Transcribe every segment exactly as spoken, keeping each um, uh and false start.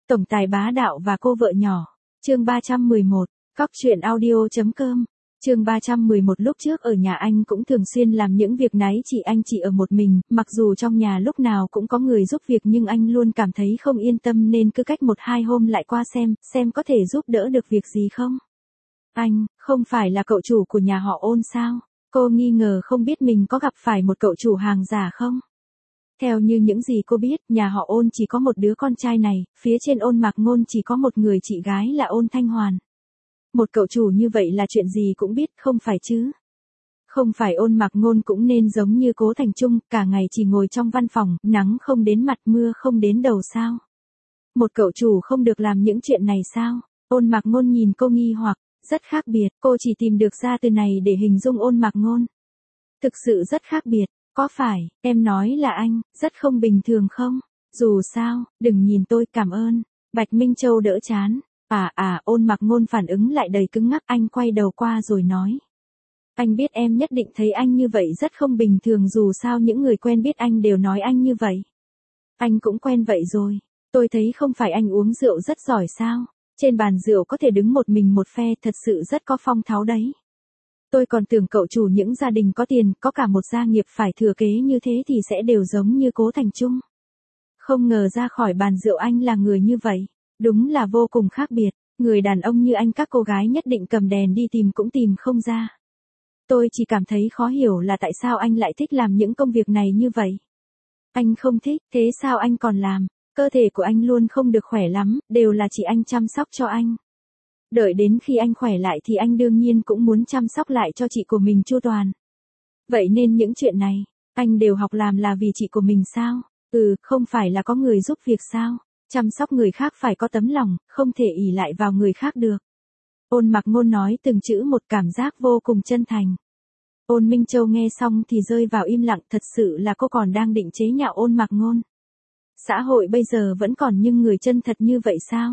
Tổng tài bá đạo và cô vợ nhỏ. Chương ba trăm mười một. Cóc truyện audio chấm com. Chương ba trăm mười một. Lúc trước ở nhà anh cũng thường xuyên làm những việc nấy chỉ anh chỉ ở một mình, mặc dù trong nhà lúc nào cũng có người giúp việc nhưng anh luôn cảm thấy không yên tâm nên cứ cách một hai hôm lại qua xem, xem có thể giúp đỡ được việc gì không. Anh, không phải là cậu chủ của nhà họ Ôn sao? Cô nghi ngờ không biết mình có gặp phải một cậu chủ hàng giả không? Theo như những gì cô biết, nhà họ Ôn chỉ có một đứa con trai này, phía trên Ôn Mạc Ngôn chỉ có một người chị gái là Ôn Thanh Hoàn. Một cậu chủ như vậy là chuyện gì cũng biết, không phải chứ? Không phải Ôn Mạc Ngôn cũng nên giống như Cố Thành Trung, cả ngày chỉ ngồi trong văn phòng, nắng không đến mặt mưa không đến đầu sao? Một cậu chủ không được làm những chuyện này sao? Ôn Mạc Ngôn nhìn cô nghi hoặc, rất khác biệt, cô chỉ tìm được ra từ này để hình dung Ôn Mạc Ngôn. Thực sự rất khác biệt. Có phải, em nói là anh, rất không bình thường không? Dù sao, đừng nhìn tôi, cảm ơn. Bạch Minh Châu đỡ chán. À à, Ôn Mạc Ngôn phản ứng lại đầy cứng ngắc, anh quay đầu qua rồi nói. Anh biết em nhất định thấy anh như vậy rất không bình thường, dù sao những người quen biết anh đều nói anh như vậy. Anh cũng quen vậy rồi. Tôi thấy không phải anh uống rượu rất giỏi sao? Trên bàn rượu có thể đứng một mình một phe, thật sự rất có phong thái đấy. Tôi còn tưởng cậu chủ những gia đình có tiền, có cả một gia nghiệp phải thừa kế như thế thì sẽ đều giống như Cố Thành Trung. Không ngờ ra khỏi bàn rượu anh là người như vậy. Đúng là vô cùng khác biệt. Người đàn ông như anh các cô gái nhất định cầm đèn đi tìm cũng tìm không ra. Tôi chỉ cảm thấy khó hiểu là tại sao anh lại thích làm những công việc này như vậy. Anh không thích, thế sao anh còn làm? Cơ thể của anh luôn không được khỏe lắm, đều là chị anh chăm sóc cho anh. Đợi đến khi anh khỏe lại thì anh đương nhiên cũng muốn chăm sóc lại cho chị của mình chu toàn. Vậy nên những chuyện này, anh đều học làm là vì chị của mình sao? Ừ, không phải là có người giúp việc sao? Chăm sóc người khác phải có tấm lòng, không thể ỷ lại vào người khác được. Ôn Mạc Ngôn nói từng chữ một, cảm giác vô cùng chân thành. Ôn Minh Châu nghe xong thì rơi vào im lặng, thật sự là cô còn đang định chế nhạo Ôn Mạc Ngôn. Xã hội bây giờ vẫn còn những người chân thật như vậy sao?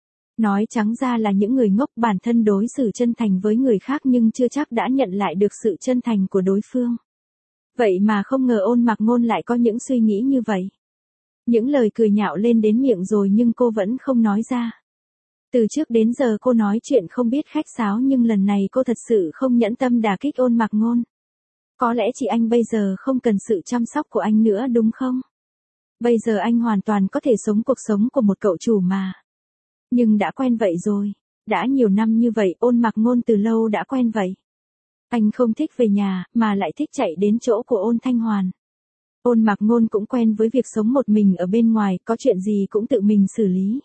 Nói trắng ra là những người ngốc, bản thân đối xử chân thành với người khác nhưng chưa chắc đã nhận lại được sự chân thành của đối phương. Vậy mà không ngờ Ôn Mạc Ngôn lại có những suy nghĩ như vậy. Những lời cười nhạo lên đến miệng rồi nhưng cô vẫn không nói ra. Từ trước đến giờ cô nói chuyện không biết khách sáo nhưng lần này cô thật sự không nhẫn tâm đả kích Ôn Mạc Ngôn. Có lẽ chị anh bây giờ không cần sự chăm sóc của anh nữa đúng không? Bây giờ anh hoàn toàn có thể sống cuộc sống của một cậu chủ mà. Nhưng đã quen vậy rồi. Đã nhiều năm như vậy, Ôn Mạc Ngôn từ lâu đã quen vậy. Anh không thích về nhà, mà lại thích chạy đến chỗ của Ôn Thanh Hoàn. Ôn Mạc Ngôn cũng quen với việc sống một mình ở bên ngoài, có chuyện gì cũng tự mình xử lý.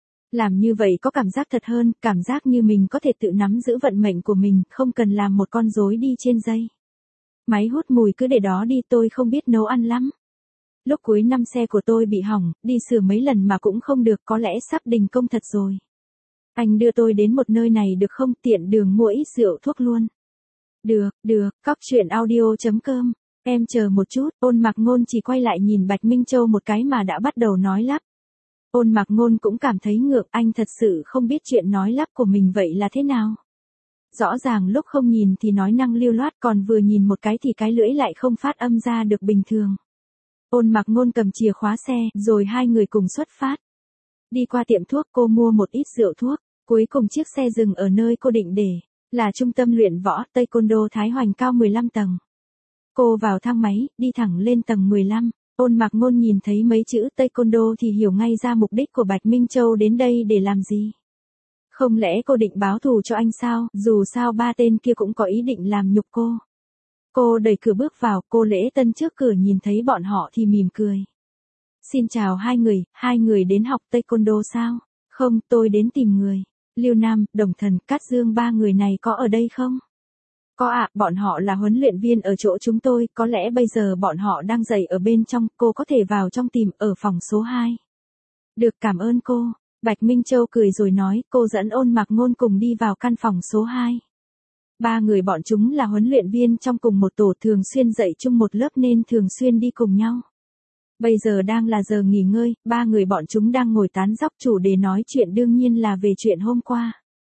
Làm như vậy có cảm giác thật hơn, cảm giác như mình có thể tự nắm giữ vận mệnh của mình, không cần làm một con rối đi trên dây. Máy hút mùi cứ để đó đi, tôi không biết nấu ăn lắm. Lúc cuối năm xe của tôi bị hỏng, đi sửa mấy lần mà cũng không được, có lẽ sắp đình công thật rồi. Anh đưa tôi đến một nơi này được không, tiện đường mua ít rượu thuốc luôn. Được, được, cóc truyện audio chấm com. Em chờ một chút, Ôn Mạc Ngôn chỉ quay lại nhìn Bạch Minh Châu một cái mà đã bắt đầu nói lắp. Ôn Mạc Ngôn cũng cảm thấy ngượng, anh thật sự không biết chuyện nói lắp của mình vậy là thế nào. Rõ ràng lúc không nhìn thì nói năng lưu loát, còn vừa nhìn một cái thì cái lưỡi lại không phát âm ra được bình thường. Ôn Mạc Ngôn cầm chìa khóa xe, rồi hai người cùng xuất phát. Đi qua tiệm thuốc, cô mua một ít rượu thuốc, cuối cùng chiếc xe dừng ở nơi cô định để, là trung tâm luyện võ Taekwondo Thái Hoành cao mười lăm tầng. Cô vào thang máy, đi thẳng lên tầng mười lăm, Ôn Mạc Ngôn nhìn thấy mấy chữ Taekwondo thì hiểu ngay ra mục đích của Bạch Minh Châu đến đây để làm gì. Không lẽ cô định báo thù cho anh sao, dù sao ba tên kia cũng có ý định làm nhục cô. Cô đẩy cửa bước vào, cô Lễ Tân trước cửa nhìn thấy bọn họ thì mỉm cười. Xin chào hai người, hai người đến học Taekwondo sao? Không, tôi đến tìm người. Lưu Nam, Đồng Thần, Cát Dương, ba người này có ở đây không? Có ạ, à, bọn họ là huấn luyện viên ở chỗ chúng tôi, có lẽ bây giờ bọn họ đang dạy ở bên trong, cô có thể vào trong tìm, ở phòng số hai. Được, cảm ơn cô. Bạch Minh Châu cười rồi nói, cô dẫn Ôn Mạc Ngôn cùng đi vào căn phòng số hai. Ba người bọn chúng là huấn luyện viên trong cùng một tổ, thường xuyên dạy chung một lớp nên thường xuyên đi cùng nhau. Bây giờ đang là giờ nghỉ ngơi, ba người bọn chúng đang ngồi tán dóc, chủ đề nói chuyện đương nhiên là về chuyện hôm qua.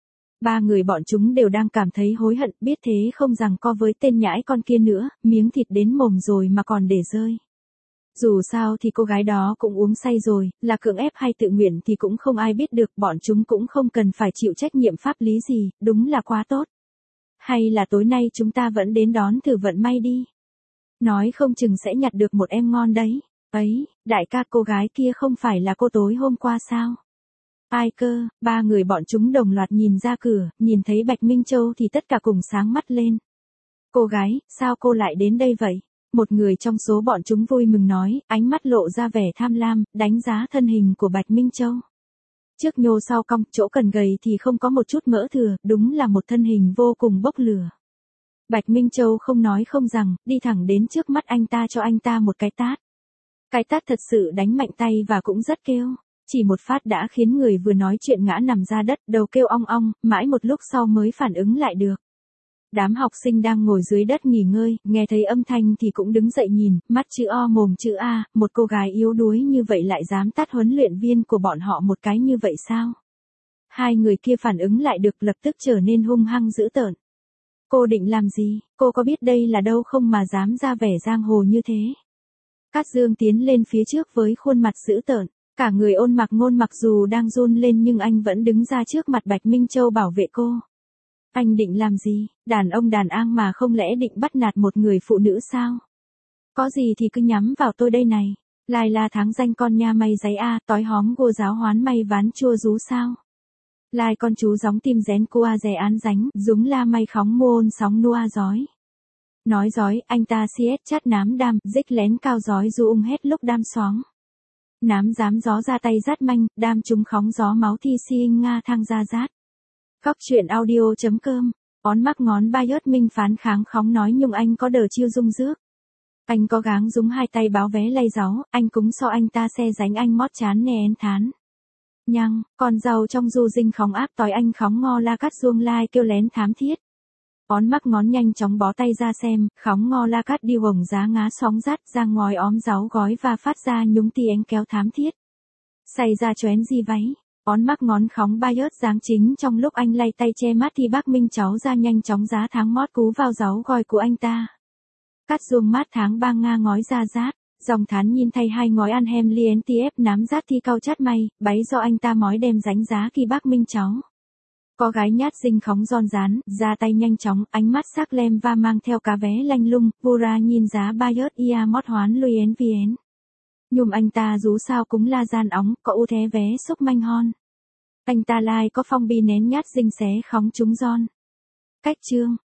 Ba người bọn chúng đều đang cảm thấy hối hận, biết thế không rằng co với tên nhãi con kia nữa, miếng thịt đến mồm rồi mà còn để rơi. Dù sao thì cô gái đó cũng uống say rồi, là cưỡng ép hay tự nguyện thì cũng không ai biết được, bọn chúng cũng không cần phải chịu trách nhiệm pháp lý gì, đúng là quá tốt. Hay là tối nay chúng ta vẫn đến đón thử vận may đi. Nói không chừng sẽ nhặt được một em ngon đấy. Ấy, đại ca, cô gái kia không phải là cô tối hôm qua sao? Ai cơ? Ba người bọn chúng đồng loạt nhìn ra cửa, nhìn thấy Bạch Minh Châu thì tất cả cùng sáng mắt lên. Cô gái, sao cô lại đến đây vậy? Một người trong số bọn chúng vui mừng nói, ánh mắt lộ ra vẻ tham lam, đánh giá thân hình của Bạch Minh Châu. Trước nhô sau cong, chỗ cần gầy thì không có một chút mỡ thừa, đúng là một thân hình vô cùng bốc lửa. Bạch Minh Châu không nói không rằng, đi thẳng đến trước mắt anh ta cho anh ta một cái tát. Cái tát thật sự đánh mạnh tay và cũng rất kêu. Chỉ một phát đã khiến người vừa nói chuyện ngã nằm ra đất, đầu kêu ong ong, mãi một lúc sau mới phản ứng lại được. Đám học sinh đang ngồi dưới đất nghỉ ngơi, nghe thấy âm thanh thì cũng đứng dậy nhìn, mắt chữ O mồm chữ A, một cô gái yếu đuối như vậy lại dám tát huấn luyện viên của bọn họ một cái như vậy sao? Hai người kia phản ứng lại được, lập tức trở nên hung hăng dữ tợn. Cô định làm gì? Cô có biết đây là đâu không mà dám ra vẻ giang hồ như thế? Cát Dương tiến lên phía trước với khuôn mặt dữ tợn, cả người ôn mặc ngôn mặc dù đang run lên nhưng anh vẫn đứng ra trước mặt Bạch Minh Châu bảo vệ cô. Anh định làm gì? Đàn ông đàn an mà không lẽ định bắt nạt một người phụ nữ sao? Có gì thì cứ nhắm vào tôi đây này. Lai la tháng danh con nha mày giấy a, tói hóm gô giáo hoán may ván chua rú sao? Lai con chú gióng tim rén cua rè án ránh, dúng la may khóng môn sóng nua giói. Nói giói, anh ta xiết chát nám đam, dích lén cao giói du ung hết lúc đam xoáng. Nám dám gió ra tay rát manh, đam chúng khóng gió máu thi si nga thang ra rát. Cóc truyện audio chấm com, ón mắc ngón ba yớt minh phán kháng khóng nói nhung anh có đờ chiêu dung rước. Anh có gáng dúng hai tay báo vé lay gió, anh cúng so anh ta xe dánh anh mót chán nè én thán. Nhăng, con giàu trong du dinh khóng áp tói anh khóng ngo la cắt ruông lai kêu lén thám thiết. Ón mắc ngón nhanh chóng bó tay ra xem, khóng ngo la cắt đi hồng giá ngá sóng rát ra ngói óm giáo gói và phát ra nhúng ti ánh kéo thám thiết. Say ra choén di váy, ón mắc ngón khóng ba yớt dáng chính trong lúc anh lay tay che mắt thì bác Minh cháu ra nhanh chóng giá tháng mót cú vào giáo gói của anh ta. Cắt ruông mát tháng ba nga ngói ra rát, dòng thán nhìn thay hai ngói ăn hem lien tiép nám rát thi cao chát may, báy do anh ta mói đem ránh giá khi bác Minh cháu. Có gái nhát dinh khóng giòn rán, ra tay nhanh chóng, ánh mắt sắc lem và mang theo cá vé lanh lung, Vura nhìn giá ba yớt ia mót hoán luyen vien. Nhùm anh ta rú sao cúng la gian óng, có ưu thế vé xúc manh hon. Anh ta lai có phong bi nén nhát dinh xé khóng chúng giòn. Cách chương.